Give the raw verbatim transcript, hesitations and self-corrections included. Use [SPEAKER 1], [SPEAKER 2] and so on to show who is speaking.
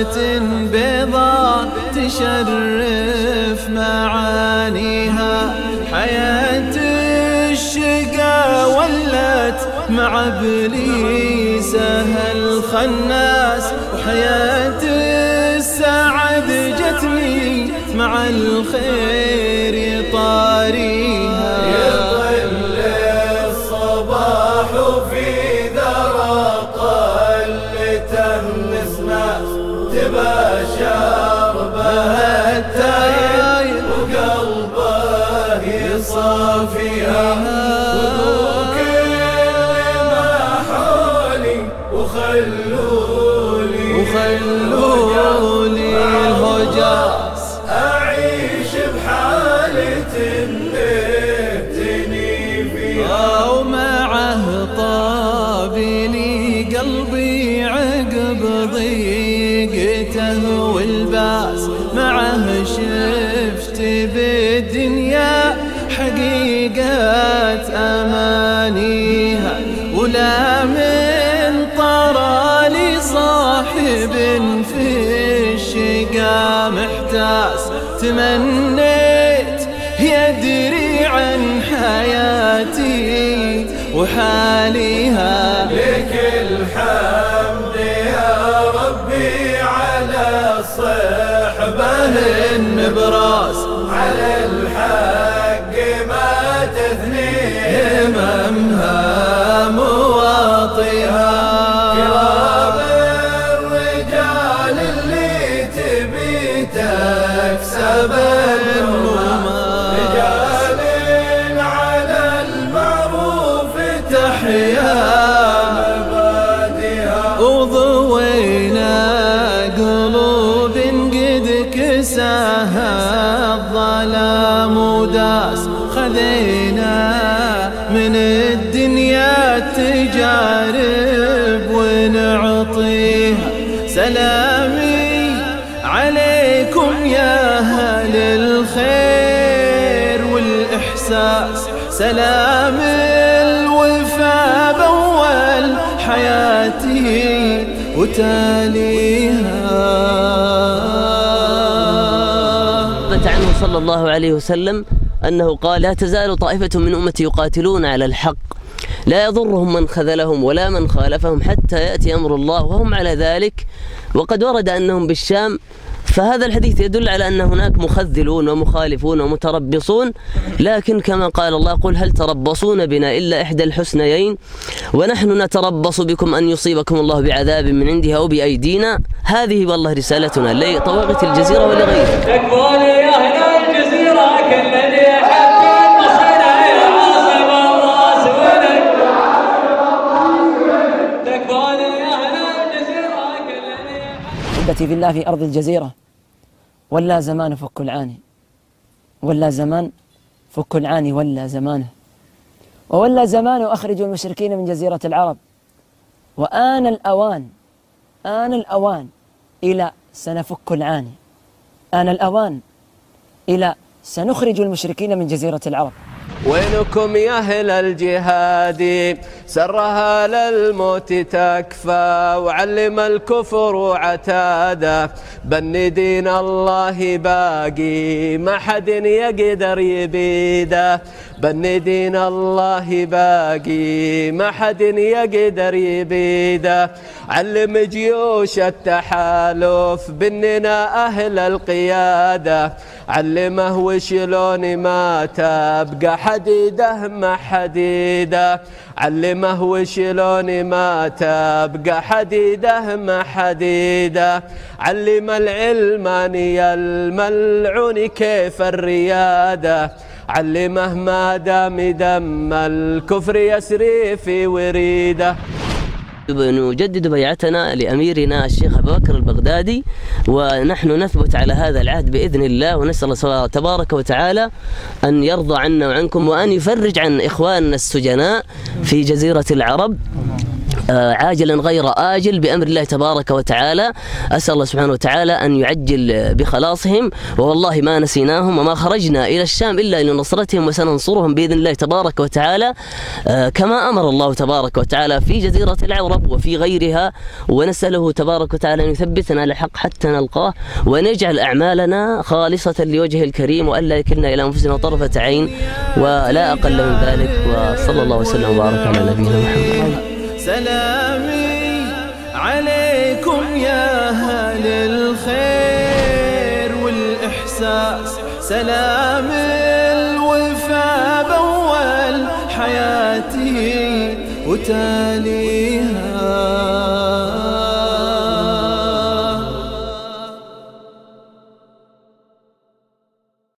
[SPEAKER 1] بيضاء تشرف معانيها. حياة الشقا ولت مع ابليس الخناس، وحياة السعد جتني مع الخير طاريها.
[SPEAKER 2] يطل الصباح وفي ذرى طلته نسمع تباشر بها التايب، وقلبه يصافيها. خذوا كل ما حولي وخلولي
[SPEAKER 1] وخلولي الهجاس
[SPEAKER 2] أعيش بحالة نبتني فيها.
[SPEAKER 1] ومعه طابي لي قلبي عقب ضيقته والباس، معه شفت بالدنيا حقيقة أمانيها. ولا من طرى لي صاحب في الشقا محتاس، تمنيت يدري عن حياتي وحاليها.
[SPEAKER 2] لك الحمد يا ربي على الصحبة
[SPEAKER 1] النبراس،
[SPEAKER 2] على الحق ما تثني
[SPEAKER 1] همها مواطيها.
[SPEAKER 2] كرام الرجال اللي تبي تكسب النوم، رجال على المعروف تحيا مبادئها.
[SPEAKER 1] وضوينا قلوب قد كساها الظلام وداس، خذينا من الدنيا التجارب ونعطيها. سلامي عليكم يا أهل الخير والإحساس، سلام الوفاء بأول حياتي وتاليها.
[SPEAKER 3] ثبت عنه صلى الله عليه وسلم أنه قال: لا تزال طائفة من أمتي يقاتلون على الحق لا يضرهم من خذلهم ولا من خالفهم حتى يأتي أمر الله وهم على ذلك. وقد ورد أنهم بالشام، فهذا الحديث يدل على أن هناك مخذلون ومخالفون ومتربصون، لكن كما قال الله: قل هل تربصون بنا إلا إحدى الحسنيين ونحن نتربص بكم أن يصيبكم الله بعذاب من عنده أو بأيدينا. هذه والله رسالتنا لطواغيت الجزيرة ولغيرها.
[SPEAKER 4] تكفون يا أهل الجزيرة كالذي حب النصر يا عاصم الراس ولك. تكفون يا أهل الجزيرة كالذي
[SPEAKER 5] أحبتي في الله في أرض الجزيرة، ولا زمان فك العاني، ولا زمان فك العاني ولا زمانه، وولا زمان أخرجوا المشركين من جزيرة العرب. وآن الأوان، آن الأوان إلى سنفك العاني، آن الأوان إلى سنخرج المشركين من جزيرة العرب.
[SPEAKER 2] وينكم يا أهل الجهاد سرها للموت تكفى، وعلم الكفر عتاده بن دين الله باقي ما حد يقدر يبيده. بن دين الله باقي ما حد يقدر يبيده. علم جيوش التحالف بننا أهل القيادة، علمه وشلون ما تبقى حديده مع حديده. علمه وشلون ما تبقى حديده مع حديده. علم العلماني الملعون كيف الرياده، علمه ما دام دم الكفر يسري في وريده.
[SPEAKER 3] نجدد بيعتنا لأميرنا الشيخ أبو بكر البغدادي، ونحن نثبت على هذا العهد بإذن الله، ونسأل الله تبارك وتعالى أن يرضى عنا وعنكم، وأن يفرج عن إخواننا السجناء في جزيرة العرب، عاجلا غير آجل بأمر الله تبارك وتعالى. أسأل الله سبحانه وتعالى أن يعجل بخلاصهم، ووالله ما نسيناهم وما خرجنا إلى الشام إلا لنصرتهم، وسننصرهم بإذن الله تبارك وتعالى كما أمر الله تبارك وتعالى في جزيرة العرب وفي غيرها. ونسأله تبارك وتعالى أن يثبتنا على الحق حتى نلقاه، وأن يجعل أعمالنا خالصة لوجهه الكريم، وألا يكلنا إلى أنفسنا طرفة عين ولا أقل من ذلك. وصلى الله وسلم وبارك على نبينا محمد.
[SPEAKER 1] سلامي عليكم يا أهل الخير والإحساس، سلام الوفاء بأول حياتي وتاليها.